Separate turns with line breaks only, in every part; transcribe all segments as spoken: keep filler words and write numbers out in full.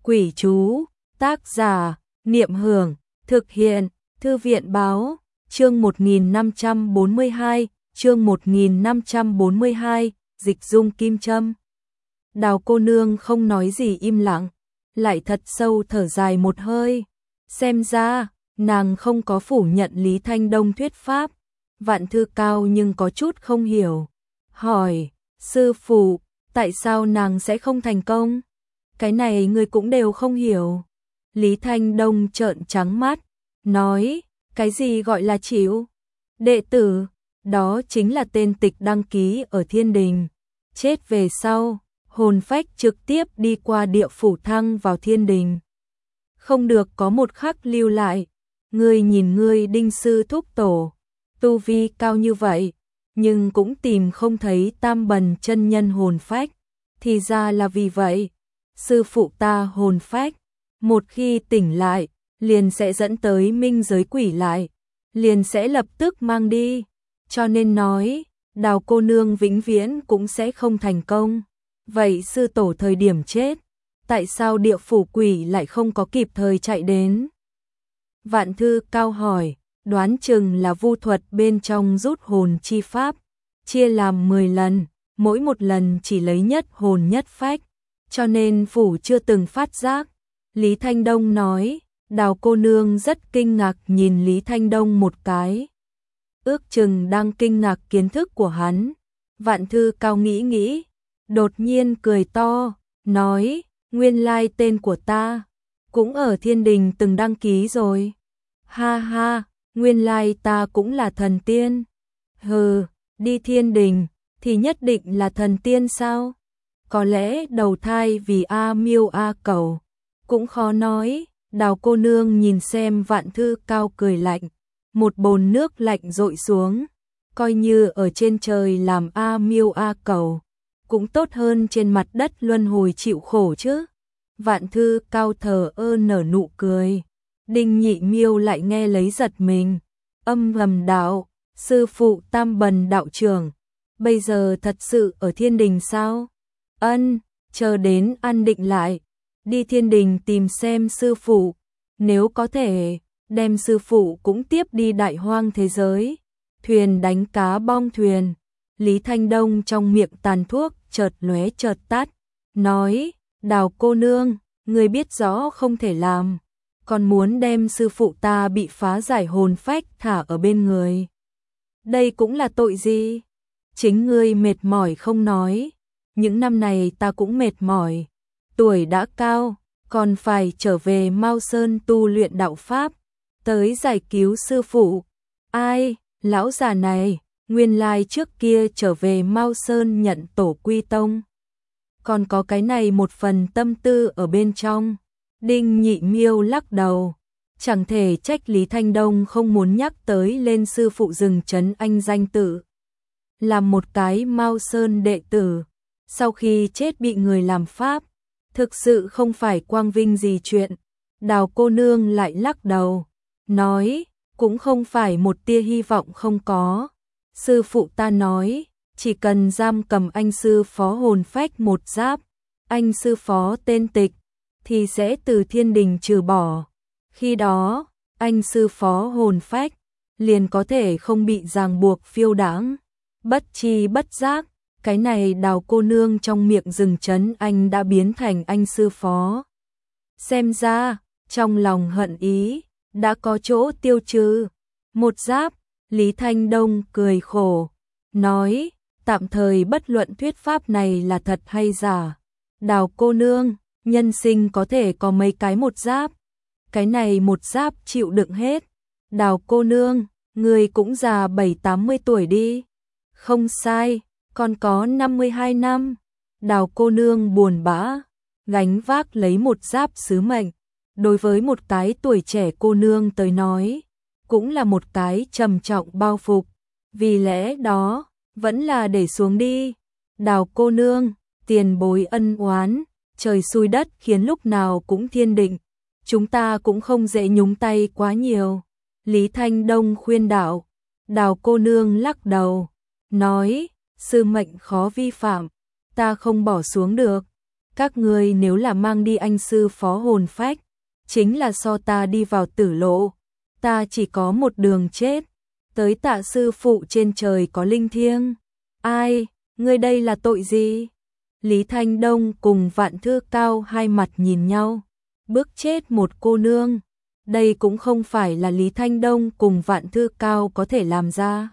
Quỷ chú, tác giả, Niệm Hưởng, thực hiện, Thư viện báo, chương một nghìn năm trăm bốn mươi hai, chương một nghìn năm trăm bốn mươi hai, dịch dung kim châm. Đào cô nương không nói gì im lặng, lại thật sâu thở dài một hơi. Xem ra, nàng không có phủ nhận Lý Thanh Đông thuyết pháp. Vạn Thư Cao nhưng có chút không hiểu. Hỏi, sư phụ, tại sao nàng sẽ không thành công? Cái này người cũng đều không hiểu. Lý Thanh Đông trợn trắng mắt, nói, cái gì gọi là chịu? Đệ tử, đó chính là tên tịch đăng ký ở thiên đình. Chết về sau, hồn phách trực tiếp đi qua địa phủ thăng vào thiên đình. Không được có một khắc lưu lại. Ngươi nhìn ngươi Đinh sư thúc tổ, tu vi cao như vậy, nhưng cũng tìm không thấy Tam Bần chân nhân hồn phách. Thì ra là vì vậy, sư phụ ta hồn phách, một khi tỉnh lại, liền sẽ dẫn tới minh giới quỷ lại, liền sẽ lập tức mang đi. Cho nên nói, Đào cô nương vĩnh viễn cũng sẽ không thành công. Vậy sư tổ thời điểm chết, tại sao địa phủ quỷ lại không có kịp thời chạy đến? Vạn Thư Cao hỏi, đoán chừng là vu thuật bên trong rút hồn chi pháp, chia làm mười lần, mỗi một lần chỉ lấy nhất hồn nhất phách, cho nên phủ chưa từng phát giác. Lý Thanh Đông nói. Đào cô nương rất kinh ngạc nhìn Lý Thanh Đông một cái. Ước chừng đang kinh ngạc kiến thức của hắn. Vạn Thư Cao nghĩ nghĩ, đột nhiên cười to, nói, nguyên lai tên của ta cũng ở thiên đình từng đăng ký rồi. Ha ha, nguyên lai ta cũng là thần tiên. Hừ, đi thiên đình thì nhất định là thần tiên sao? Có lẽ đầu thai vì A Miêu A Cẩu, cũng khó nói. Đào cô nương nhìn xem Vạn Thư Cao cười lạnh, một bồn nước lạnh dội xuống, coi như ở trên trời làm A Miêu A Cẩu, cũng tốt hơn trên mặt đất luân hồi chịu khổ chứ. Vạn Thư Cao thờ ơ nở nụ cười. Đinh Nhị Miêu lại nghe lấy giật mình, âm ngầm đạo, sư phụ Tam Bần đạo trưởng, bây giờ thật sự ở thiên đình sao? Ân, chờ đến an định lại, đi thiên đình tìm xem sư phụ, nếu có thể, đem sư phụ cũng tiếp đi đại hoang thế giới. Thuyền đánh cá bong thuyền. Lý Thanh Đông trong miệng tàn thuốc chợt lóe chợt tắt, nói, Đào cô nương, người biết rõ không thể làm, còn muốn đem sư phụ ta bị phá giải hồn phách thả ở bên người. Đây cũng là tội gì? Chính ngươi mệt mỏi không nói, những năm này ta cũng mệt mỏi, tuổi đã cao, còn phải trở về Mao Sơn tu luyện đạo pháp, tới giải cứu sư phụ. Ai, lão già này, nguyên lai trước kia trở về Mao Sơn nhận tổ quy tông, còn có cái này một phần tâm tư ở bên trong. Đinh Nhị Miêu lắc đầu, chẳng thể trách Lý Thanh Đông không muốn nhắc tới lên sư phụ rừng trấn anh danh tự. Làm một cái Mao Sơn đệ tử, sau khi chết bị người làm pháp, thực sự không phải quang vinh gì chuyện. Đào cô nương lại lắc đầu, nói, cũng không phải một tia hy vọng không có. Sư phụ ta nói, chỉ cần giam cầm anh sư phó hồn phách một giáp, anh sư phó tên Tịch, thì sẽ từ thiên đình trừ bỏ. Khi đó, anh sư phó hồn phách liền có thể không bị ràng buộc phiêu đãng. Bất chi bất giác, cái này Đào cô nương trong miệng rừng trấn anh đã biến thành anh sư phó. Xem ra, trong lòng hận ý, đã có chỗ tiêu trừ. Một giáp, Lý Thanh Đông cười khổ, nói, tạm thời bất luận thuyết pháp này là thật hay giả. Đào cô nương, nhân sinh có thể có mấy cái một giáp, cái này một giáp chịu đựng hết. Đào cô nương, người cũng già bảy tám mươi tuổi đi. Không sai, còn có năm mươi hai năm. Đào cô nương buồn bã, gánh vác lấy một giáp sứ mệnh, đối với một cái tuổi trẻ cô nương tới nói, cũng là một cái trầm trọng bao phục. Vì lẽ đó, vẫn là để xuống đi. Đào cô nương, tiền bối ân oán, trời xui đất khiến lúc nào cũng thiên định, chúng ta cũng không dễ nhúng tay quá nhiều. Lý Thanh Đông khuyên đạo. Đào cô nương lắc đầu, nói, sư mệnh khó vi phạm, ta không bỏ xuống được. Các ngươi nếu là mang đi anh sư phó hồn phách, chính là so ta đi vào tử lộ, ta chỉ có một đường chết, tới tạ sư phụ trên trời có linh thiêng. Ai, ngươi đây là tội gì? Lý Thanh Đông cùng Vạn Thư Cao hai mặt nhìn nhau, bước chết một cô nương. Đây cũng không phải là Lý Thanh Đông cùng Vạn Thư Cao có thể làm ra.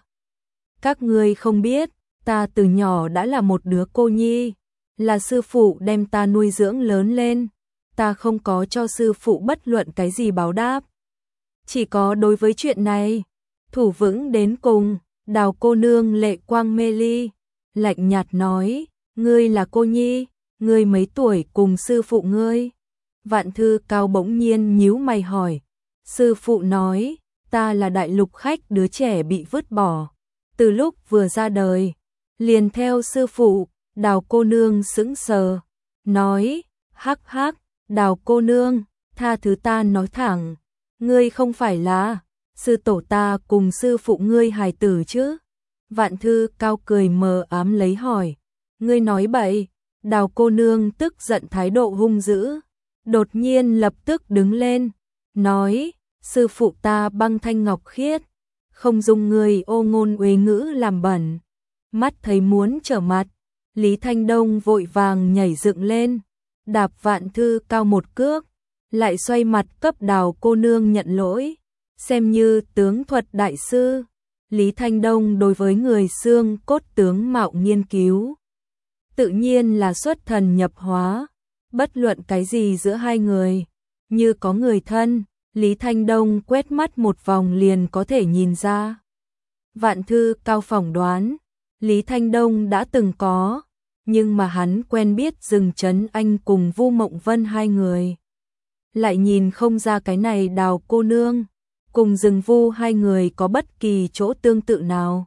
Các ngươi không biết, ta từ nhỏ đã là một đứa cô nhi, là sư phụ đem ta nuôi dưỡng lớn lên, ta không có cho sư phụ bất luận cái gì báo đáp. Chỉ có đối với chuyện này, thủ vững đến cùng. Đào cô nương lệ quang mê ly, lạnh nhạt nói, ngươi là cô nhi, ngươi mấy tuổi cùng sư phụ ngươi? Vạn Thư Cao bỗng nhiên nhíu mày hỏi. Sư phụ nói, ta là đại lục khách, đứa trẻ bị vứt bỏ, từ lúc vừa ra đời, liền theo sư phụ. Đào cô nương sững sờ, nói, hắc hắc, Đào cô nương, tha thứ ta nói thẳng, ngươi không phải là sư tổ ta cùng sư phụ ngươi hài tử chứ? Vạn Thư Cao cười mờ ám lấy hỏi, ngươi nói bậy. Đào cô nương tức giận thái độ hung dữ, đột nhiên lập tức đứng lên, nói, sư phụ ta băng thanh ngọc khiết, không dùng người ô ngôn uế ngữ làm bẩn. Mắt thấy muốn trở mặt, Lý Thanh Đông vội vàng nhảy dựng lên, đạp Vạn Thư Cao một cước, lại xoay mặt cấp Đào cô nương nhận lỗi, xem như tướng thuật đại sư. Lý Thanh Đông đối với người xương cốt tướng mạo nghiên cứu, tự nhiên là xuất thần nhập hóa, bất luận cái gì giữa hai người, như có người thân, Lý Thanh Đông quét mắt một vòng liền có thể nhìn ra. Vạn Thư Cao phỏng đoán, Lý Thanh Đông đã từng có, nhưng mà hắn quen biết Dừng Trấn Anh cùng Vu Mộng Vân hai người, lại nhìn không ra cái này Đào cô nương cùng Dừng Vu hai người có bất kỳ chỗ tương tự nào.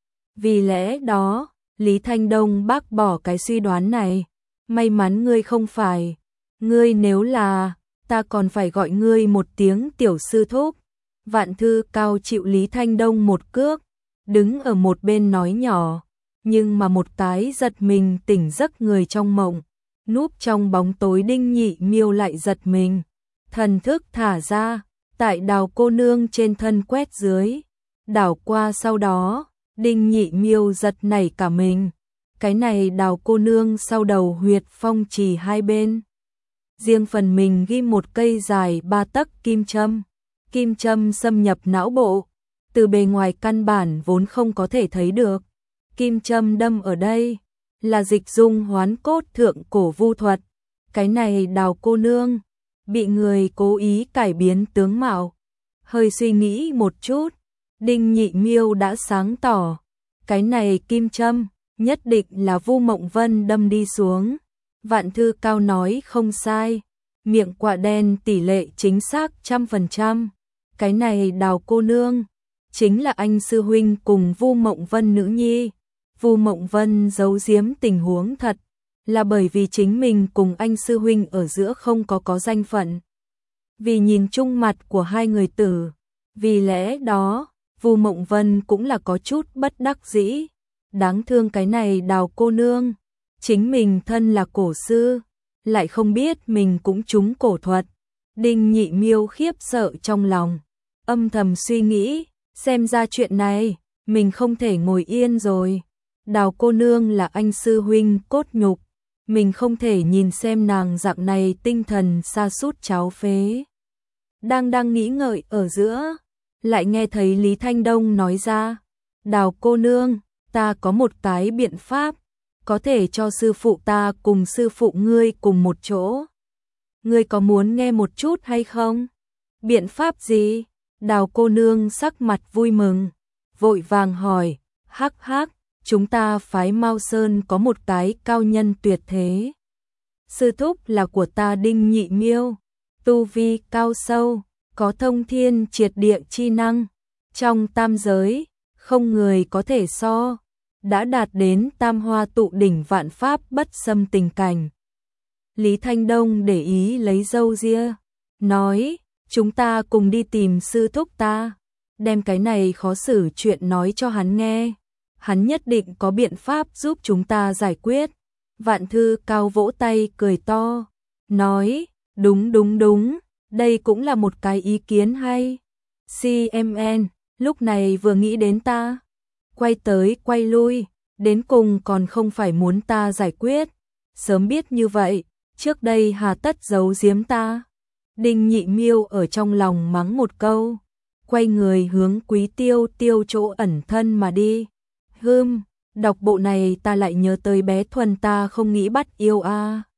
Vì lẽ đó, Lý Thanh Đông bác bỏ cái suy đoán này. May mắn ngươi không phải, ngươi nếu là, ta còn phải gọi ngươi một tiếng tiểu sư thúc. Vạn Thư Cao chịu Lý Thanh Đông một cước, đứng ở một bên nói nhỏ, nhưng mà một cái giật mình tỉnh giấc người trong mộng, núp trong bóng tối Đinh Nhị Miêu lại giật mình, thần thức thả ra, tại Đào cô nương trên thân quét dưới, đảo qua sau đó, Đinh Nhị Miêu giật nảy cả mình. Cái này Đào cô nương sau đầu huyệt phong trì hai bên, riêng phần mình ghi một cây dài ba tấc kim châm. Kim châm xâm nhập não bộ, từ bề ngoài căn bản vốn không có thể thấy được. Kim châm đâm ở đây là dịch dung hoán cốt thượng cổ vu thuật. Cái này Đào cô nương bị người cố ý cải biến tướng mạo. Hơi suy nghĩ một chút, Đinh Nhị Miêu đã sáng tỏ, cái này kim châm nhất định là Vu Mộng Vân đâm đi xuống. Vạn Thư Cao nói không sai, miệng quạ đen tỷ lệ chính xác trăm phần trăm. Cái này Đào cô nương chính là anh sư huynh cùng Vu Mộng Vân nữ nhi. Vu Mộng Vân giấu giếm tình huống thật là bởi vì chính mình cùng anh sư huynh ở giữa không có có danh phận. Vì nhìn chung mặt của hai người tử, vì lẽ đó, Vu Mộng Vân cũng là có chút bất đắc dĩ. Đáng thương cái này Đào cô nương, chính mình thân là cổ sư, lại không biết mình cũng trúng cổ thuật. Đinh Nhị Miêu khiếp sợ trong lòng, âm thầm suy nghĩ, xem ra chuyện này, mình không thể ngồi yên rồi. Đào cô nương là anh sư huynh cốt nhục, mình không thể nhìn xem nàng dạng này tinh thần sa sút cháo phế. Đang đang nghĩ ngợi ở giữa, lại nghe thấy Lý Thanh Đông nói ra, Đào cô nương, ta có một cái biện pháp, có thể cho sư phụ ta cùng sư phụ ngươi cùng một chỗ. Ngươi có muốn nghe một chút hay không? Biện pháp gì? Đào cô nương sắc mặt vui mừng, vội vàng hỏi, hắc hắc, chúng ta phái Mao Sơn có một cái cao nhân tuyệt thế. Sư thúc là của ta Đinh Nhị Miêu, tu vi cao sâu, có thông thiên triệt địa chi năng, trong tam giới, không người có thể so, đã đạt đến tam hoa tụ đỉnh vạn pháp bất xâm tình cảnh. Lý Thanh Đông để ý lấy râu ria, nói, chúng ta cùng đi tìm sư thúc ta, đem cái này khó xử chuyện nói cho hắn nghe, hắn nhất định có biện pháp giúp chúng ta giải quyết. Vạn Thư Cao vỗ tay cười to, nói, đúng đúng đúng, đây cũng là một cái ý kiến hay. xê em en, lúc này vừa nghĩ đến ta, quay tới quay lui, đến cùng còn không phải muốn ta giải quyết, sớm biết như vậy, trước đây hà tất giấu giếm ta. Đinh Nhị Miêu ở trong lòng mắng một câu, quay người hướng Quý Tiêu Tiêu chỗ ẩn thân mà đi. Hưm, đọc bộ này ta lại nhớ tới bé Thuần ta không nghĩ bắt yêu a. À.